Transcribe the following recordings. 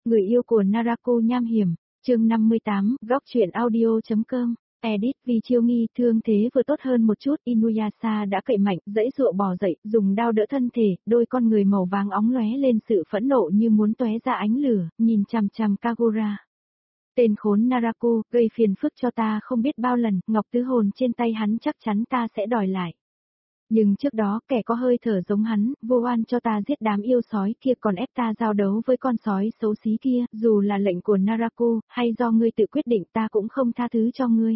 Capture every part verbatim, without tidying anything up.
Người yêu của Narako nham hiểm, chương năm mươi tám, góc truyện audio.com, edit vì Chiêu Nghi thương thế vừa tốt hơn một chút, Inuyasha đã cậy mạnh, dãy dụa bò dậy, dùng đao đỡ thân thể, đôi con người màu vàng óng lóe lên sự phẫn nộ như muốn tóe ra ánh lửa, nhìn chằm chằm Kagura. Tên khốn Narako, gây phiền phức cho ta không biết bao lần, ngọc tứ hồn trên tay hắn chắc chắn ta sẽ đòi lại. Nhưng trước đó kẻ có hơi thở giống hắn, vô oan cho ta giết đám yêu sói kia còn ép ta giao đấu với con sói xấu xí kia, dù là lệnh của Narako, hay do ngươi tự quyết định ta cũng không tha thứ cho ngươi.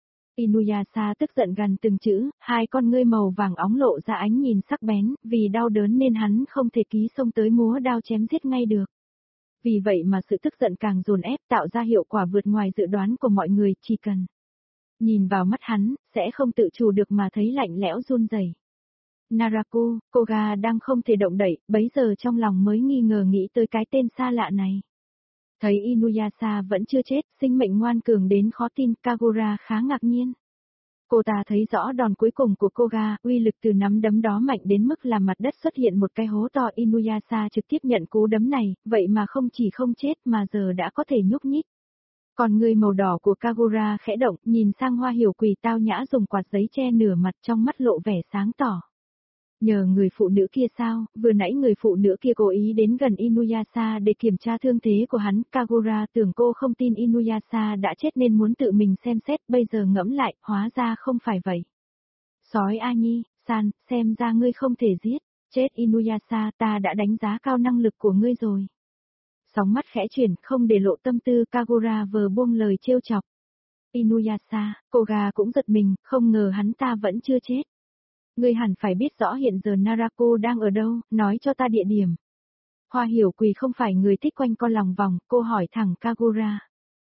Inuyasha tức giận gần từng chữ, hai con ngươi màu vàng óng lộ ra ánh nhìn sắc bén, vì đau đớn nên hắn không thể ký xông tới múa đao chém giết ngay được. Vì vậy mà sự tức giận càng dồn ép tạo ra hiệu quả vượt ngoài dự đoán của mọi người, chỉ cần nhìn vào mắt hắn, sẽ không tự chủ được mà thấy lạnh lẽo run rẩy. Narako, Koga đang không thể động đậy, bấy giờ trong lòng mới nghi ngờ nghĩ tới cái tên xa lạ này. Thấy Inuyasha vẫn chưa chết, sinh mệnh ngoan cường đến khó tin, Kagura khá ngạc nhiên. Cô ta thấy rõ đòn cuối cùng của Koga, uy lực từ nắm đấm đó mạnh đến mức làm mặt đất xuất hiện một cái hố to. Inuyasha trực tiếp nhận cú đấm này, vậy mà không chỉ không chết mà giờ đã có thể nhúc nhích. Còn người màu đỏ của Kagura khẽ động, nhìn sang Hoa Hiểu Quỳ tao nhã dùng quạt giấy che nửa mặt, trong mắt lộ vẻ sáng tỏ. Nhờ người phụ nữ kia sao, vừa nãy người phụ nữ kia cố ý đến gần Inuyasha để kiểm tra thương thế của hắn, Kagura tưởng cô không tin Inuyasha đã chết nên muốn tự mình xem xét, bây giờ ngẫm lại, hóa ra không phải vậy. Sói A Nhi, san, xem ra ngươi không thể giết, chết Inuyasha, ta đã đánh giá cao năng lực của ngươi rồi. Sóng mắt khẽ chuyển, không để lộ tâm tư, Kagura vừa buông lời trêu chọc. Inuyasha, Koga cũng giật mình, không ngờ hắn ta vẫn chưa chết. Ngươi hẳn phải biết rõ hiện giờ Narako đang ở đâu, nói cho ta địa điểm. Hoa Hiểu Quỳ không phải người thích quanh co lòng vòng, cô hỏi thẳng Kagura.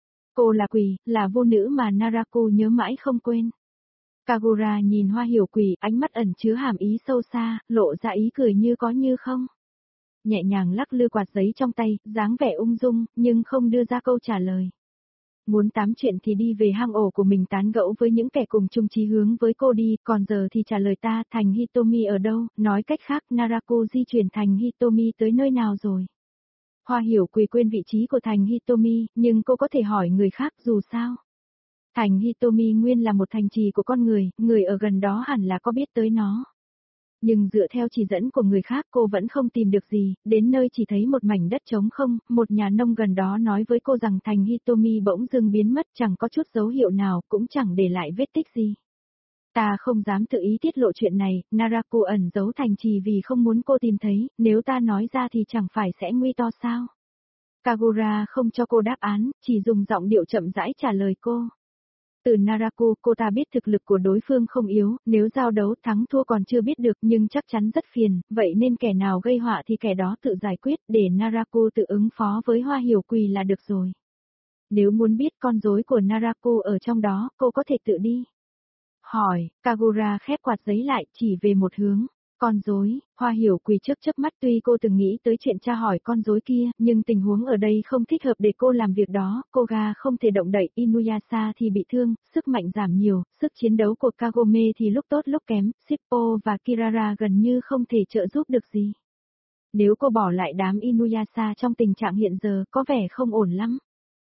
Cô là Quỳ, là vô nữ mà Narako nhớ mãi không quên. Kagura nhìn Hoa Hiểu Quỳ, ánh mắt ẩn chứa hàm ý sâu xa, lộ ra ý cười như có như không. Nhẹ nhàng lắc lư quạt giấy trong tay, dáng vẻ ung dung, nhưng không đưa ra câu trả lời. Muốn tám chuyện thì đi về hang ổ của mình tán gẫu với những kẻ cùng chung chí hướng với cô đi, còn giờ thì trả lời ta, thành Hitomi ở đâu, nói cách khác Narako di chuyển thành Hitomi tới nơi nào rồi. Hoa Hiểu Quỳ quên vị trí của thành Hitomi, nhưng cô có thể hỏi người khác dù sao. Thành Hitomi nguyên là một thành trì của con người, người ở gần đó hẳn là có biết tới nó. Nhưng dựa theo chỉ dẫn của người khác cô vẫn không tìm được gì, đến nơi chỉ thấy một mảnh đất trống không, một nhà nông gần đó nói với cô rằng thành Hitomi bỗng dưng biến mất, chẳng có chút dấu hiệu nào, cũng chẳng để lại vết tích gì. Ta không dám tự ý tiết lộ chuyện này, Narako ẩn giấu thành trì vì không muốn cô tìm thấy, nếu ta nói ra thì chẳng phải sẽ nguy to sao. Kagura không cho cô đáp án, chỉ dùng giọng điệu chậm rãi trả lời cô. Từ Narako, cô ta biết thực lực của đối phương không yếu, nếu giao đấu thắng thua còn chưa biết được nhưng chắc chắn rất phiền, vậy nên kẻ nào gây họa thì kẻ đó tự giải quyết, để Narako tự ứng phó với Hoa Hiểu Quỳ là được rồi. Nếu muốn biết con rối của Narako ở trong đó, cô có thể tự đi hỏi. Kagura khép quạt giấy lại, chỉ về một hướng. Con rối, Hoa Hiểu Quỳ chớp chớp mắt, tuy cô từng nghĩ tới chuyện tra hỏi con rối kia, nhưng tình huống ở đây không thích hợp để cô làm việc đó, Koga không thể động đậy, Inuyasha thì bị thương, sức mạnh giảm nhiều, sức chiến đấu của Kagome thì lúc tốt lúc kém, Shippo và Kirara gần như không thể trợ giúp được gì. Nếu cô bỏ lại đám Inuyasha trong tình trạng hiện giờ, có vẻ không ổn lắm.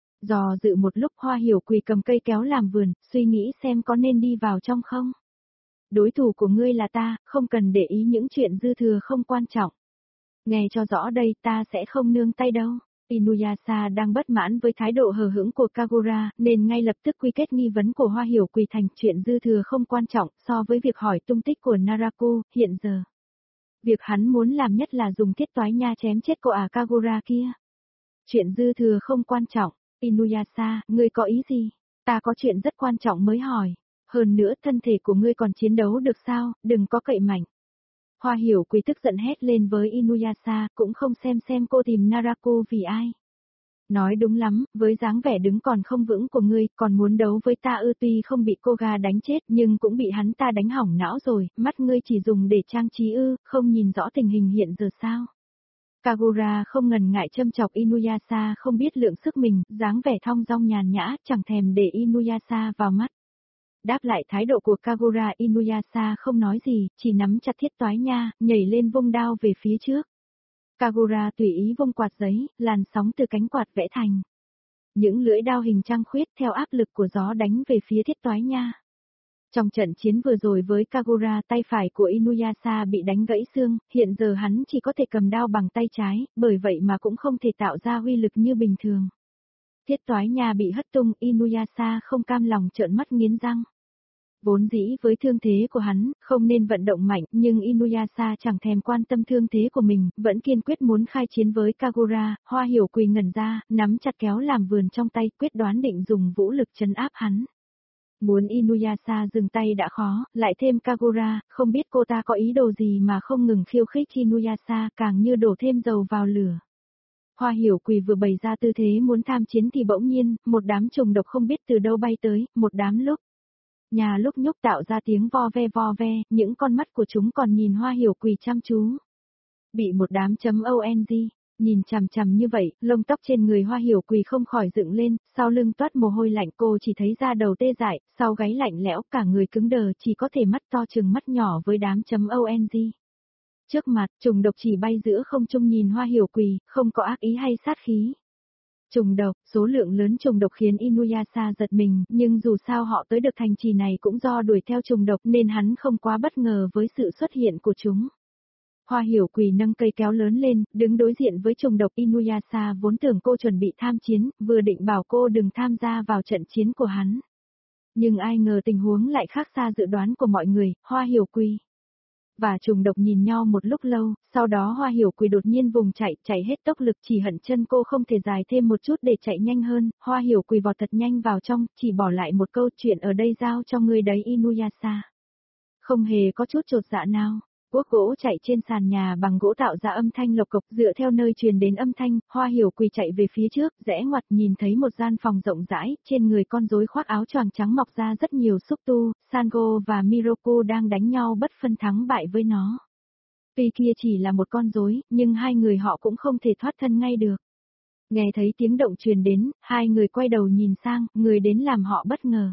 Dò dự một lúc, Hoa Hiểu Quỳ cầm cây kéo làm vườn, suy nghĩ xem có nên đi vào trong không. Đối thủ của ngươi là ta, không cần để ý những chuyện dư thừa không quan trọng. Nghe cho rõ đây, ta sẽ không nương tay đâu. Inuyasha đang bất mãn với thái độ hờ hững của Kagura, nên ngay lập tức quy kết nghi vấn của Hoa Hiểu Quỳ thành chuyện dư thừa không quan trọng so với việc hỏi tung tích của Narako, hiện giờ. Việc hắn muốn làm nhất là dùng thiết toái nha chém chết cô ả Kagura kia. Chuyện dư thừa không quan trọng, Inuyasha, ngươi có ý gì? Ta có chuyện rất quan trọng mới hỏi. Hơn nữa thân thể của ngươi còn chiến đấu được sao, đừng có cậy mạnh. Hoa Hiểu Quỳ tức giận hét lên với Inuyasha, cũng không xem xem cô tìm Narako vì ai. Nói đúng lắm, với dáng vẻ đứng còn không vững của ngươi, còn muốn đấu với ta ư? Tuy không bị Koga đánh chết nhưng cũng bị hắn ta đánh hỏng não rồi, mắt ngươi chỉ dùng để trang trí ư, không nhìn rõ tình hình hiện giờ sao. Kagura không ngần ngại châm chọc Inuyasha không biết lượng sức mình, dáng vẻ thong dong nhàn nhã, chẳng thèm để Inuyasha vào mắt. Đáp lại thái độ của Kagura, Inuyasha không nói gì, chỉ nắm chặt thiết toái nha, nhảy lên vung đao về phía trước. Kagura tùy ý vung quạt giấy, làn sóng từ cánh quạt vẽ thành những lưỡi đao hình trăng khuyết theo áp lực của gió đánh về phía Thiết Toái Nha. Trong trận chiến vừa rồi với Kagura, tay phải của Inuyasha bị đánh gãy xương, hiện giờ hắn chỉ có thể cầm đao bằng tay trái, bởi vậy mà cũng không thể tạo ra uy lực như bình thường. Thiết Toái Nha bị hất tung, Inuyasha không cam lòng trợn mắt nghiến răng. Vốn dĩ với thương thế của hắn, không nên vận động mạnh, nhưng Inuyasha chẳng thèm quan tâm thương thế của mình, vẫn kiên quyết muốn khai chiến với Kagura. Hoa Hiểu Quỳ ngẩn ra, nắm chặt kéo làm vườn trong tay, quyết đoán định dùng vũ lực trấn áp hắn. Muốn Inuyasha dừng tay đã khó, lại thêm Kagura, không biết cô ta có ý đồ gì mà không ngừng khiêu khích Inuyasha, càng như đổ thêm dầu vào lửa. Hoa Hiểu Quỳ vừa bày ra tư thế muốn tham chiến thì bỗng nhiên, một đám trùng độc không biết từ đâu bay tới, một đám lúc nhà lúc nhúc tạo ra tiếng vo ve vo ve, những con mắt của chúng còn nhìn Hoa Hiểu Quỳ chăm chú. Bị một đám chấm ông, nhìn chằm chằm như vậy, lông tóc trên người Hoa Hiểu Quỳ không khỏi dựng lên, sau lưng toát mồ hôi lạnh, cô chỉ thấy da đầu tê dại, sau gáy lạnh lẽo, cả người cứng đờ, chỉ có thể mắt to chừng mắt nhỏ với đám chấm ông. Trước mặt, trùng độc chỉ bay giữa không trung nhìn Hoa Hiểu Quỳ, không có ác ý hay sát khí. Trùng độc, số lượng lớn trùng độc khiến Inuyasha giật mình, nhưng dù sao họ tới được thành trì này cũng do đuổi theo trùng độc nên hắn không quá bất ngờ với sự xuất hiện của chúng. Hoa Hiểu Quỳ nâng cây kéo lớn lên, đứng đối diện với trùng độc. Inuyasha vốn tưởng cô chuẩn bị tham chiến, vừa định bảo cô đừng tham gia vào trận chiến của hắn. Nhưng ai ngờ tình huống lại khác xa dự đoán của mọi người. Hoa Hiểu Quỳ và trùng độc nhìn nhau một lúc lâu, sau đó Hoa Hiểu Quỳ đột nhiên vùng chạy, chạy hết tốc lực, chỉ hận chân cô không thể dài thêm một chút để chạy nhanh hơn. Hoa Hiểu Quỳ vọt thật nhanh vào trong, chỉ bỏ lại một câu chuyện ở đây giao cho ngươi đấy Inuyasha. Không hề có chút chột dạ nào. Cuốc gỗ chạy trên sàn nhà bằng gỗ tạo ra âm thanh lộc cộc, dựa theo nơi truyền đến âm thanh, Hoa Hiểu Quỳ chạy về phía trước, rẽ ngoặt nhìn thấy một gian phòng rộng rãi, trên người con rối khoác áo choàng trắng mọc ra rất nhiều xúc tu, Sango và Miroku đang đánh nhau bất phân thắng bại với nó. Tuy kia chỉ là một con rối, nhưng hai người họ cũng không thể thoát thân ngay được. Nghe thấy tiếng động truyền đến, hai người quay đầu nhìn sang, người đến làm họ bất ngờ.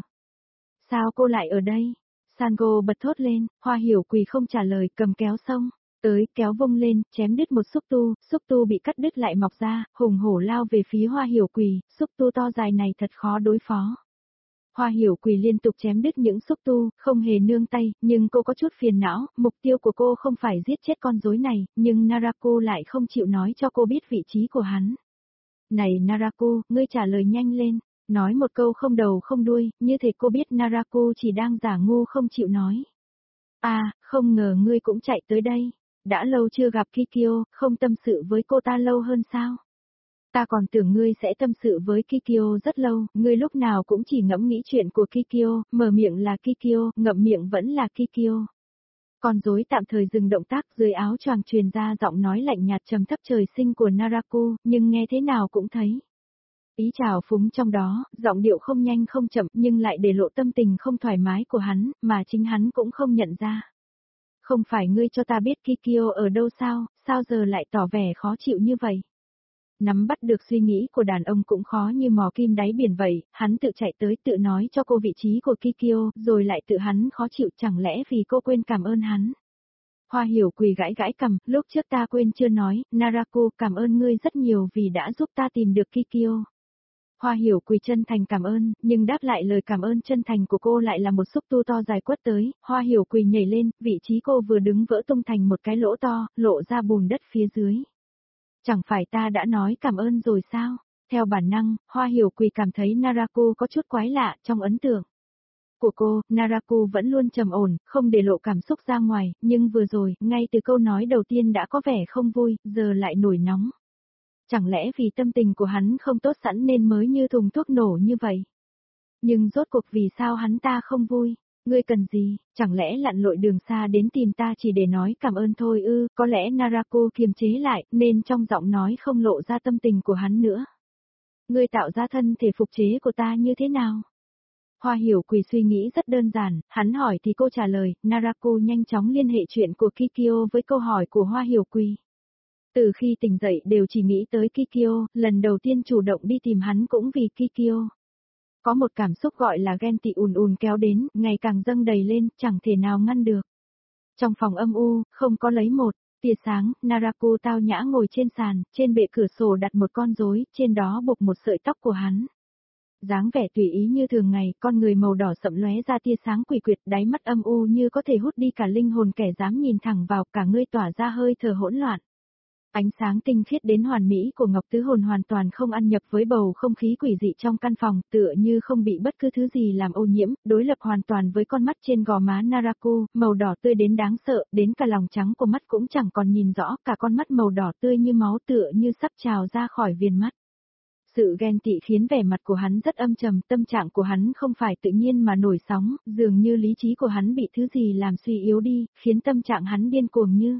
Sao cô lại ở đây? Sango bật thốt lên, Hoa Hiểu Quỳ không trả lời, cầm kéo xông tới, kéo vung lên, chém đứt một xúc tu, xúc tu bị cắt đứt lại mọc ra, hùng hổ lao về phía Hoa Hiểu Quỳ, xúc tu to dài này thật khó đối phó. Hoa Hiểu Quỳ liên tục chém đứt những xúc tu, không hề nương tay, nhưng cô có chút phiền não, mục tiêu của cô không phải giết chết con rối này, nhưng Naraku lại không chịu nói cho cô biết vị trí của hắn. Này Naraku, ngươi trả lời nhanh lên. Nói một câu không đầu không đuôi, như thể cô biết Naraku chỉ đang giả ngu không chịu nói. À, không ngờ ngươi cũng chạy tới đây. Đã lâu chưa gặp Kikyo, không tâm sự với cô ta lâu hơn sao? Ta còn tưởng ngươi sẽ tâm sự với Kikyo rất lâu, ngươi lúc nào cũng chỉ ngẫm nghĩ chuyện của Kikyo, mở miệng là Kikyo, ngậm miệng vẫn là Kikyo. Con rối tạm thời dừng động tác, dưới áo choàng truyền ra giọng nói lạnh nhạt trầm thấp trời sinh của Naraku, nhưng nghe thế nào cũng thấy ý trào phúng trong đó, giọng điệu không nhanh không chậm nhưng lại để lộ tâm tình không thoải mái của hắn, mà chính hắn cũng không nhận ra. Không phải ngươi cho ta biết Kikyo ở đâu sao, sao giờ lại tỏ vẻ khó chịu như vậy? Nắm bắt được suy nghĩ của đàn ông cũng khó như mò kim đáy biển vậy, hắn tự chạy tới tự nói cho cô vị trí của Kikyo, rồi lại tự hắn khó chịu, chẳng lẽ vì cô quên cảm ơn hắn? Hoa Hiểu Quỳ gãi gãi cằm, lúc trước ta quên chưa nói, Naraku cảm ơn ngươi rất nhiều vì đã giúp ta tìm được Kikyo. Hoa Hiểu Quỳ chân thành cảm ơn, nhưng đáp lại lời cảm ơn chân thành của cô lại là một xúc tu to dài quất tới. Hoa Hiểu Quỳ nhảy lên, vị trí cô vừa đứng vỡ tung thành một cái lỗ to, lộ ra bùn đất phía dưới. Chẳng phải ta đã nói cảm ơn rồi sao? Theo bản năng, Hoa Hiểu Quỳ cảm thấy Naraku có chút quái lạ trong ấn tượng của cô. Naraku vẫn luôn trầm ổn, không để lộ cảm xúc ra ngoài, nhưng vừa rồi, ngay từ câu nói đầu tiên đã có vẻ không vui, giờ lại nổi nóng. Chẳng lẽ vì tâm tình của hắn không tốt sẵn nên mới như thùng thuốc nổ như vậy? Nhưng rốt cuộc vì sao hắn ta không vui? Ngươi cần gì? Chẳng lẽ lặn lội đường xa đến tìm ta chỉ để nói cảm ơn thôi ư? Có lẽ Naraku kiềm chế lại, nên trong giọng nói không lộ ra tâm tình của hắn nữa. Ngươi tạo ra thân thể phục chế của ta như thế nào? Hoa Hiểu Quỳ suy nghĩ rất đơn giản, hắn hỏi thì cô trả lời, Naraku nhanh chóng liên hệ chuyện của Kikyo với câu hỏi của Hoa Hiểu Quỳ. Từ khi tỉnh dậy đều chỉ nghĩ tới Kikyo, lần đầu tiên chủ động đi tìm hắn cũng vì Kikyo. Có một cảm xúc gọi là ghen tị ùn ùn kéo đến, ngày càng dâng đầy lên, chẳng thể nào ngăn được. Trong phòng âm u, không có lấy một Tia sáng, Naraku tao nhã ngồi trên sàn, trên bệ cửa sổ đặt một con rối, trên đó buộc một sợi tóc của hắn. Dáng vẻ tùy ý như thường ngày, con người màu đỏ sậm lóe ra tia sáng quỷ quyệt, đáy mắt âm u như có thể hút đi cả linh hồn kẻ dám nhìn thẳng vào, cả ngươi tỏa ra hơi thở hỗn loạn. Ánh sáng tinh khiết đến hoàn mỹ của Ngọc Tứ Hồn hoàn toàn không ăn nhập với bầu không khí quỷ dị trong căn phòng, tựa như không bị bất cứ thứ gì làm ô nhiễm, đối lập hoàn toàn với con mắt trên gò má Naraku, màu đỏ tươi đến đáng sợ, đến cả lòng trắng của mắt cũng chẳng còn nhìn rõ, cả con mắt màu đỏ tươi như máu tựa như sắp trào ra khỏi viền mắt. Sự ghen tị khiến vẻ mặt của hắn rất âm trầm, tâm trạng của hắn không phải tự nhiên mà nổi sóng, dường như lý trí của hắn bị thứ gì làm suy yếu đi, khiến tâm trạng hắn điên cuồng như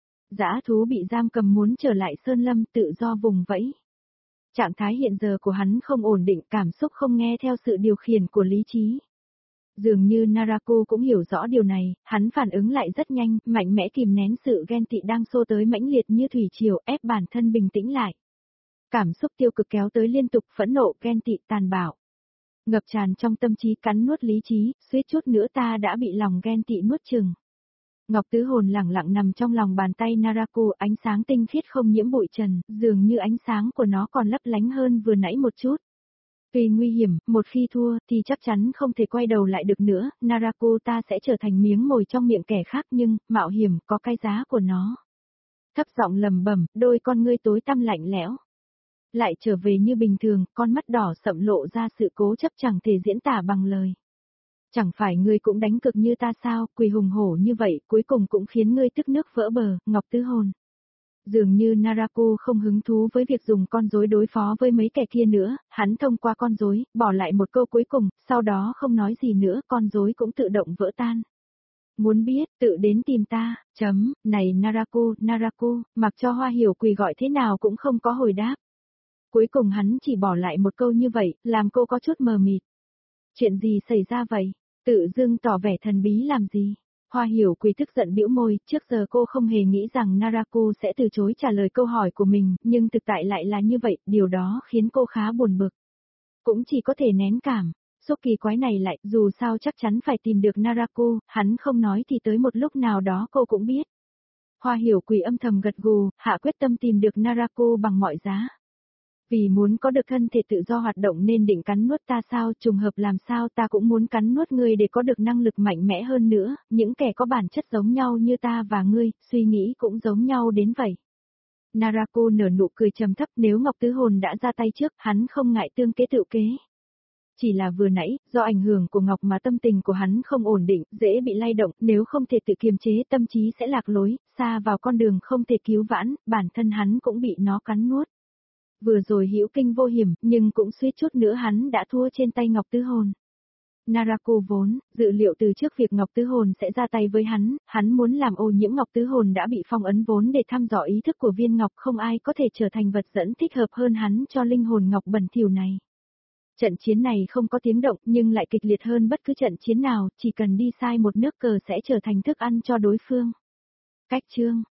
dã thú bị giam cầm muốn trở lại sơn lâm tự do vùng vẫy. Trạng thái hiện giờ của hắn không ổn định, cảm xúc không nghe theo sự điều khiển của lý trí. Dường như Naraku cũng hiểu rõ điều này, hắn phản ứng lại rất nhanh, mạnh mẽ kìm nén sự ghen tị đang xô tới mãnh liệt như thủy triều, ép bản thân bình tĩnh lại. Cảm xúc tiêu cực kéo tới liên tục, phẫn nộ, ghen tị, tàn bạo. Ngập tràn trong tâm trí, cắn nuốt lý trí, suýt chút nữa ta đã bị lòng ghen tị nuốt chừng. Ngọc Tứ Hồn lẳng lặng nằm trong lòng bàn tay Naraku, ánh sáng tinh khiết không nhiễm bụi trần, dường như ánh sáng của nó còn lấp lánh hơn vừa nãy một chút. Tuy nguy hiểm, một khi thua, thì chắc chắn không thể quay đầu lại được nữa, Naraku ta sẽ trở thành miếng mồi trong miệng kẻ khác nhưng, mạo hiểm, có cái giá của nó. Thấp giọng lầm bẩm, đôi con ngươi tối tăm lạnh lẽo. Lại trở về như bình thường, con mắt đỏ sậm lộ ra sự cố chấp chẳng thể diễn tả bằng lời. Chẳng phải ngươi cũng đánh cực như ta sao, quỳ hùng hổ như vậy, cuối cùng cũng khiến ngươi tức nước vỡ bờ, Ngọc Tứ Hồn. Dường như Naraku không hứng thú với việc dùng con rối đối phó với mấy kẻ kia nữa, hắn thông qua con rối, bỏ lại một câu cuối cùng, sau đó không nói gì nữa, con rối cũng tự động vỡ tan. Muốn biết, tự đến tìm ta, chấm, này Naraku, Naraku, mặc cho Hoa Hiểu Quỳ gọi thế nào cũng không có hồi đáp. Cuối cùng hắn chỉ bỏ lại một câu như vậy, làm cô có chút mờ mịt. Chuyện gì xảy ra vậy? Tự dưng tỏ vẻ thần bí làm gì? Hoa Hiểu Quỳ tức giận bĩu môi, trước giờ cô không hề nghĩ rằng Naraku sẽ từ chối trả lời câu hỏi của mình, nhưng thực tại lại là như vậy, điều đó khiến cô khá buồn bực. Cũng chỉ có thể nén cảm, số kỳ quái này lại, dù sao chắc chắn phải tìm được Naraku, hắn không nói thì tới một lúc nào đó cô cũng biết. Hoa Hiểu Quỳ âm thầm gật gù, hạ quyết tâm tìm được Naraku bằng mọi giá. Vì muốn có được thân thể tự do hoạt động nên định cắn nuốt ta sao, trùng hợp làm sao ta cũng muốn cắn nuốt ngươi để có được năng lực mạnh mẽ hơn nữa, những kẻ có bản chất giống nhau như ta và ngươi, suy nghĩ cũng giống nhau đến vậy. Naraku nở nụ cười trầm thấp, nếu Ngọc Tứ Hồn đã ra tay trước, hắn không ngại tương kế tự kế. Chỉ là vừa nãy, do ảnh hưởng của Ngọc mà tâm tình của hắn không ổn định, dễ bị lay động, nếu không thể tự kiềm chế tâm trí sẽ lạc lối, xa vào con đường không thể cứu vãn, bản thân hắn cũng bị nó cắn nuốt. Vừa rồi hữu kinh vô hiểm, nhưng cũng suýt chút nữa hắn đã thua trên tay Ngọc Tứ Hồn. Naraku vốn, dự liệu từ trước việc Ngọc Tứ Hồn sẽ ra tay với hắn, hắn muốn làm ô nhiễm Ngọc Tứ Hồn đã bị phong ấn vốn để thăm dò ý thức của viên Ngọc, không ai có thể trở thành vật dẫn thích hợp hơn hắn cho linh hồn Ngọc bẩn thỉu này. Trận chiến này không có tiếng động nhưng lại kịch liệt hơn bất cứ trận chiến nào, chỉ cần đi sai một nước cờ sẽ trở thành thức ăn cho đối phương. Cách chương